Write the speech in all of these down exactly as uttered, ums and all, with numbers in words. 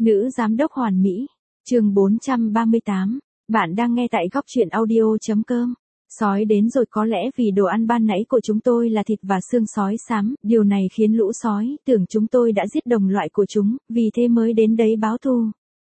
Nữ giám đốc hoàn mỹ. Chương bốn trăm ba mươi tám. Bạn đang nghe tại góc truyện audio.com. Sói đến rồi, có lẽ vì đồ ăn ban nãy của chúng tôi là thịt và xương sói xám, điều này khiến lũ sói tưởng chúng tôi đã giết đồng loại của chúng, vì thế mới đến đấy báo thù.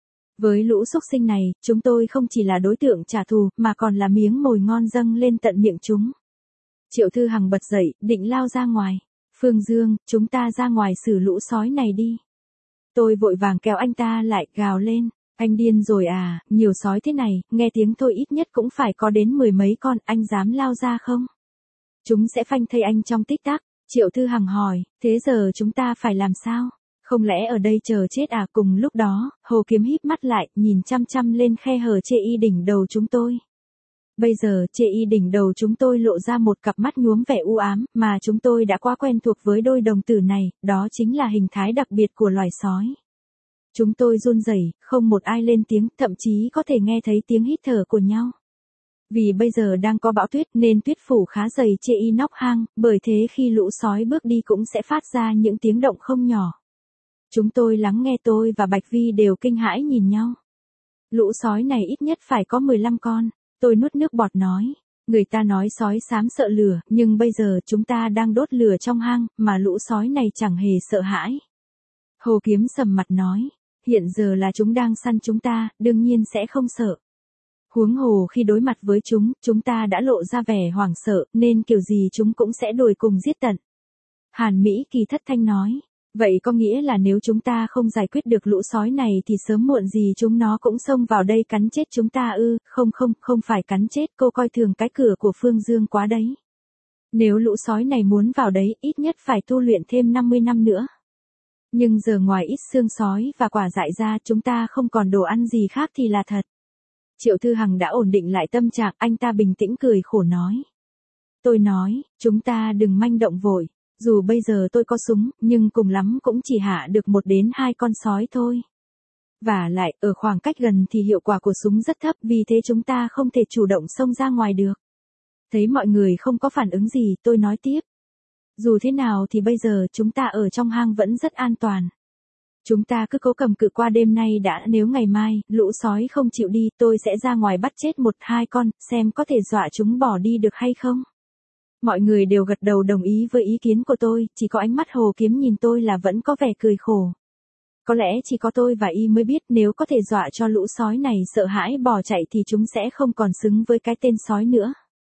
Với lũ súc sinh này, chúng tôi không chỉ là đối tượng trả thù, mà còn là miếng mồi ngon dâng lên tận miệng chúng. Triệu Thư Hằng bật dậy, định lao ra ngoài. Phương Dương, chúng ta ra ngoài xử lũ sói này đi. Tôi vội vàng kéo anh ta lại, gào lên. Anh điên rồi à, nhiều sói thế này, nghe tiếng thôi ít nhất cũng phải có đến mười mấy con, anh dám lao ra không? Chúng sẽ phanh thây anh trong tích tắc. Triệu Thư Hằng hỏi, thế giờ chúng ta phải làm sao? Không lẽ ở đây chờ chết à? Cùng lúc đó, Hồ Kiếm híp mắt lại, nhìn chăm chăm lên khe hở chê y đỉnh đầu chúng tôi. Bây giờ, chê y đỉnh đầu chúng tôi lộ ra một cặp mắt nhuốm vẻ u ám, mà chúng tôi đã quá quen thuộc với đôi đồng tử này, đó chính là hình thái đặc biệt của loài sói. Chúng tôi run rẩy, không một ai lên tiếng, thậm chí có thể nghe thấy tiếng hít thở của nhau. Vì bây giờ đang có bão tuyết nên tuyết phủ khá dày chê y nóc hang, bởi thế khi lũ sói bước đi cũng sẽ phát ra những tiếng động không nhỏ. Chúng tôi lắng nghe, tôi và Bạch Vi đều kinh hãi nhìn nhau. Lũ sói này ít nhất phải có mười lăm con, tôi nuốt nước bọt nói. Người ta nói sói xám sợ lửa, nhưng bây giờ chúng ta đang đốt lửa trong hang, mà lũ sói này chẳng hề sợ hãi. Hồ Kiếm sầm mặt nói. Hiện giờ là chúng đang săn chúng ta, đương nhiên sẽ không sợ. Huống hồ khi đối mặt với chúng, chúng ta đã lộ ra vẻ hoảng sợ, nên kiểu gì chúng cũng sẽ đuổi cùng giết tận. Hàn Mỹ Kỳ thất thanh nói. Vậy có nghĩa là nếu chúng ta không giải quyết được lũ sói này thì sớm muộn gì chúng nó cũng xông vào đây cắn chết chúng ta ư? Không không, không phải cắn chết, cô coi thường cái cửa của Phương Dương quá đấy. Nếu lũ sói này muốn vào đấy, ít nhất phải tu luyện thêm năm mươi năm nữa. Nhưng giờ ngoài ít xương sói và quả dại ra, chúng ta không còn đồ ăn gì khác thì là thật. Triệu Thư Hằng đã ổn định lại tâm trạng, anh ta bình tĩnh cười khổ nói. Tôi nói, chúng ta đừng manh động vội. Dù bây giờ tôi có súng, nhưng cùng lắm cũng chỉ hạ được một đến hai con sói thôi. Và lại, ở khoảng cách gần thì hiệu quả của súng rất thấp, vì thế chúng ta không thể chủ động xông ra ngoài được. Thấy mọi người không có phản ứng gì, tôi nói tiếp. Dù thế nào thì bây giờ chúng ta ở trong hang vẫn rất an toàn. Chúng ta cứ cố cầm cự qua đêm nay đã, nếu ngày mai, lũ sói không chịu đi, tôi sẽ ra ngoài bắt chết một hai con, xem có thể dọa chúng bỏ đi được hay không. Mọi người đều gật đầu đồng ý với ý kiến của tôi, chỉ có ánh mắt Hồ Kiếm nhìn tôi là vẫn có vẻ cười khổ. Có lẽ chỉ có tôi và y mới biết, nếu có thể dọa cho lũ sói này sợ hãi bỏ chạy thì chúng sẽ không còn xứng với cái tên sói nữa.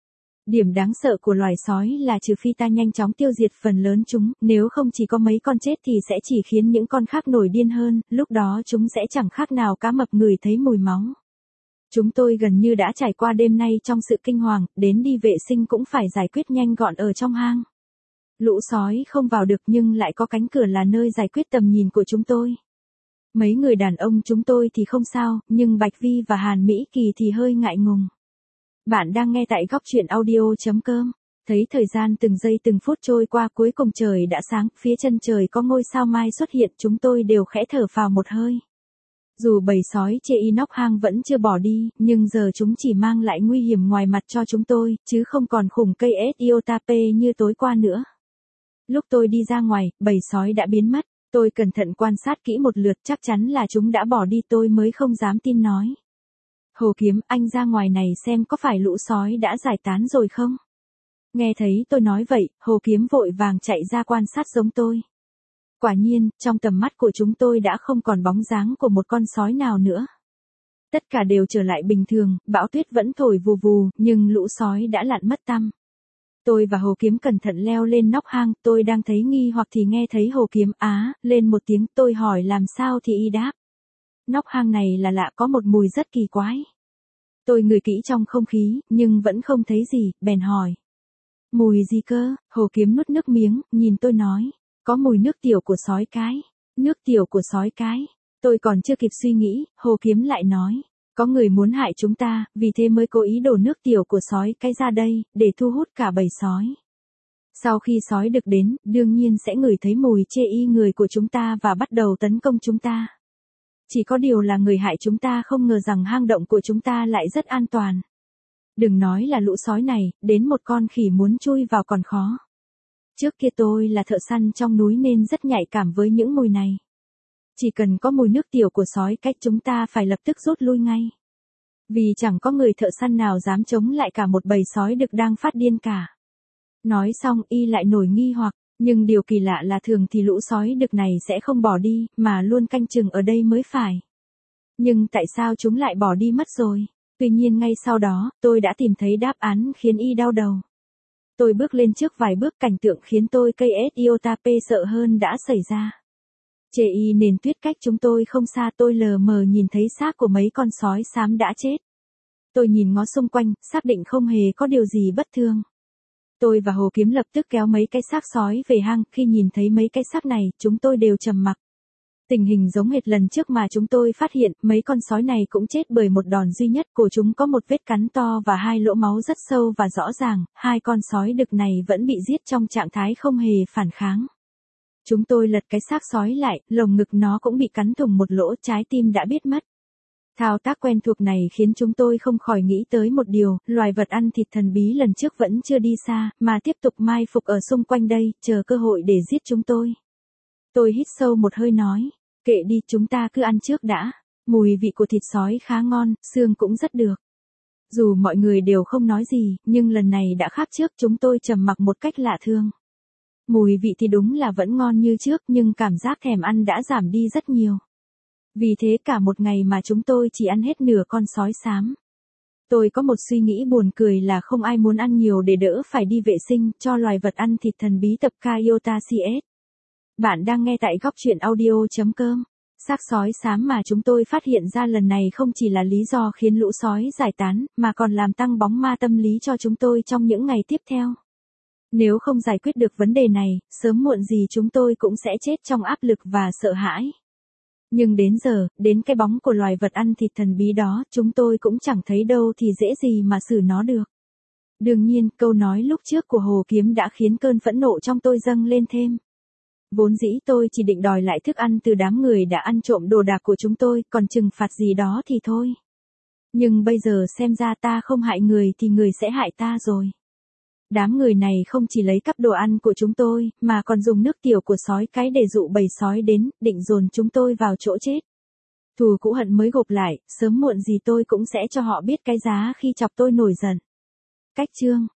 Điểm đáng sợ của loài sói là trừ phi ta nhanh chóng tiêu diệt phần lớn chúng, nếu không chỉ có mấy con chết thì sẽ chỉ khiến những con khác nổi điên hơn, lúc đó chúng sẽ chẳng khác nào cá mập ngửi thấy mùi máu. Chúng tôi gần như đã trải qua đêm nay trong sự kinh hoàng, đến đi vệ sinh cũng phải giải quyết nhanh gọn ở trong hang. Lũ sói không vào được nhưng lại có cánh cửa là nơi giải quyết tầm nhìn của chúng tôi. Mấy người đàn ông chúng tôi thì không sao, nhưng Bạch Vi và Hàn Mỹ Kỳ thì hơi ngại ngùng. Bạn đang nghe tại góc truyện audio.com. Thấy thời gian từng giây từng phút trôi qua, cuối cùng trời đã sáng, phía chân trời có ngôi sao mai xuất hiện, chúng tôi đều khẽ thở phào một hơi. Dù bầy sói chê y nóc hang vẫn chưa bỏ đi, nhưng giờ chúng chỉ mang lại nguy hiểm ngoài mặt cho chúng tôi, chứ không còn khủng cây Etiotape như tối qua nữa. Lúc tôi đi ra ngoài, bầy sói đã biến mất, tôi cẩn thận quan sát kỹ một lượt, chắc chắn là chúng đã bỏ đi, tôi mới không dám tin nói. Hồ Kiếm, anh ra ngoài này xem có phải lũ sói đã giải tán rồi không? Nghe thấy tôi nói vậy, Hồ Kiếm vội vàng chạy ra quan sát giống tôi. Quả nhiên, trong tầm mắt của chúng tôi đã không còn bóng dáng của một con sói nào nữa. Tất cả đều trở lại bình thường, bão tuyết vẫn thổi vù vù, nhưng lũ sói đã lặn mất tăm. Tôi và Hồ Kiếm cẩn thận leo lên nóc hang, tôi đang thấy nghi hoặc thì nghe thấy Hồ Kiếm á lên một tiếng, tôi hỏi làm sao thì y đáp. Nóc hang này là lạ, có một mùi rất kỳ quái. Tôi ngửi kỹ trong không khí, nhưng vẫn không thấy gì, bèn hỏi. Mùi gì cơ? Hồ Kiếm nuốt nước miếng, nhìn tôi nói. Có mùi nước tiểu của sói cái. Nước tiểu của sói cái. Tôi còn chưa kịp suy nghĩ, Hồ Kiếm lại nói. Có người muốn hại chúng ta, vì thế mới cố ý đổ nước tiểu của sói cái ra đây, để thu hút cả bầy sói. Sau khi sói được đến, đương nhiên sẽ ngửi thấy mùi chê y người của chúng ta và bắt đầu tấn công chúng ta. Chỉ có điều là người hại chúng ta không ngờ rằng hang động của chúng ta lại rất an toàn. Đừng nói là lũ sói này, đến một con khỉ muốn chui vào còn khó. Trước kia tôi là thợ săn trong núi nên rất nhạy cảm với những mùi này. Chỉ cần có mùi nước tiểu của sói cách chúng ta phải lập tức rút lui ngay. Vì chẳng có người thợ săn nào dám chống lại cả một bầy sói đực đang phát điên cả. Nói xong y lại nổi nghi hoặc, nhưng điều kỳ lạ là thường thì lũ sói đực này sẽ không bỏ đi, mà luôn canh chừng ở đây mới phải. Nhưng tại sao chúng lại bỏ đi mất rồi? Tuy nhiên ngay sau đó, tôi đã tìm thấy đáp án khiến y đau đầu. Tôi bước lên trước vài bước, cảnh tượng khiến tôi cây ét iota pê sợ hơn đã xảy ra. Trên y nền tuyết cách chúng tôi không xa, tôi lờ mờ nhìn thấy xác của mấy con sói xám đã chết. Tôi nhìn ngó xung quanh, xác định không hề có điều gì bất thường. Tôi và Hồ Kiếm lập tức kéo mấy cái xác sói về hang, khi nhìn thấy mấy cái xác này, chúng tôi đều trầm mặc. Tình hình giống hệt lần trước mà chúng tôi phát hiện, mấy con sói này cũng chết bởi một đòn duy nhất, của chúng có một vết cắn to và hai lỗ máu rất sâu và rõ ràng, hai con sói đực này vẫn bị giết trong trạng thái không hề phản kháng. Chúng tôi lật cái xác sói lại, lồng ngực nó cũng bị cắn thủng một lỗ, trái tim đã biết mất. Thao tác quen thuộc này khiến chúng tôi không khỏi nghĩ tới một điều, loài vật ăn thịt thần bí lần trước vẫn chưa đi xa, mà tiếp tục mai phục ở xung quanh đây, chờ cơ hội để giết chúng tôi. Tôi hít sâu một hơi nói, kệ đi, chúng ta cứ ăn trước đã. Mùi vị của thịt sói khá ngon, xương cũng rất được. Dù mọi người đều không nói gì, nhưng lần này đã khác trước, chúng tôi trầm mặc một cách lạ thường. Mùi vị thì đúng là vẫn ngon như trước, nhưng cảm giác thèm ăn đã giảm đi rất nhiều. Vì thế cả một ngày mà chúng tôi chỉ ăn hết nửa con sói xám. Tôi có một suy nghĩ buồn cười là không ai muốn ăn nhiều để đỡ phải đi vệ sinh, cho loài vật ăn thịt thần bí tập Iota xê ét. Bạn đang nghe tại góc truyện audio chấm com. Xác sói xám mà chúng tôi phát hiện ra lần này không chỉ là lý do khiến lũ sói giải tán, mà còn làm tăng bóng ma tâm lý cho chúng tôi trong những ngày tiếp theo. Nếu không giải quyết được vấn đề này, sớm muộn gì chúng tôi cũng sẽ chết trong áp lực và sợ hãi. Nhưng đến giờ, đến cái bóng của loài vật ăn thịt thần bí đó, chúng tôi cũng chẳng thấy đâu thì dễ gì mà xử nó được. Đương nhiên, câu nói lúc trước của Hồ Kiếm đã khiến cơn phẫn nộ trong tôi dâng lên thêm. Vốn dĩ tôi chỉ định đòi lại thức ăn từ đám người đã ăn trộm đồ đạc của chúng tôi, còn trừng phạt gì đó thì thôi. Nhưng bây giờ xem ra ta không hại người thì người sẽ hại ta rồi. Đám người này không chỉ lấy cắp đồ ăn của chúng tôi, mà còn dùng nước tiểu của sói cái để dụ bầy sói đến, định dồn chúng tôi vào chỗ chết. Thù cũ hận mới gộp lại, sớm muộn gì tôi cũng sẽ cho họ biết cái giá khi chọc tôi nổi giận. Cách chương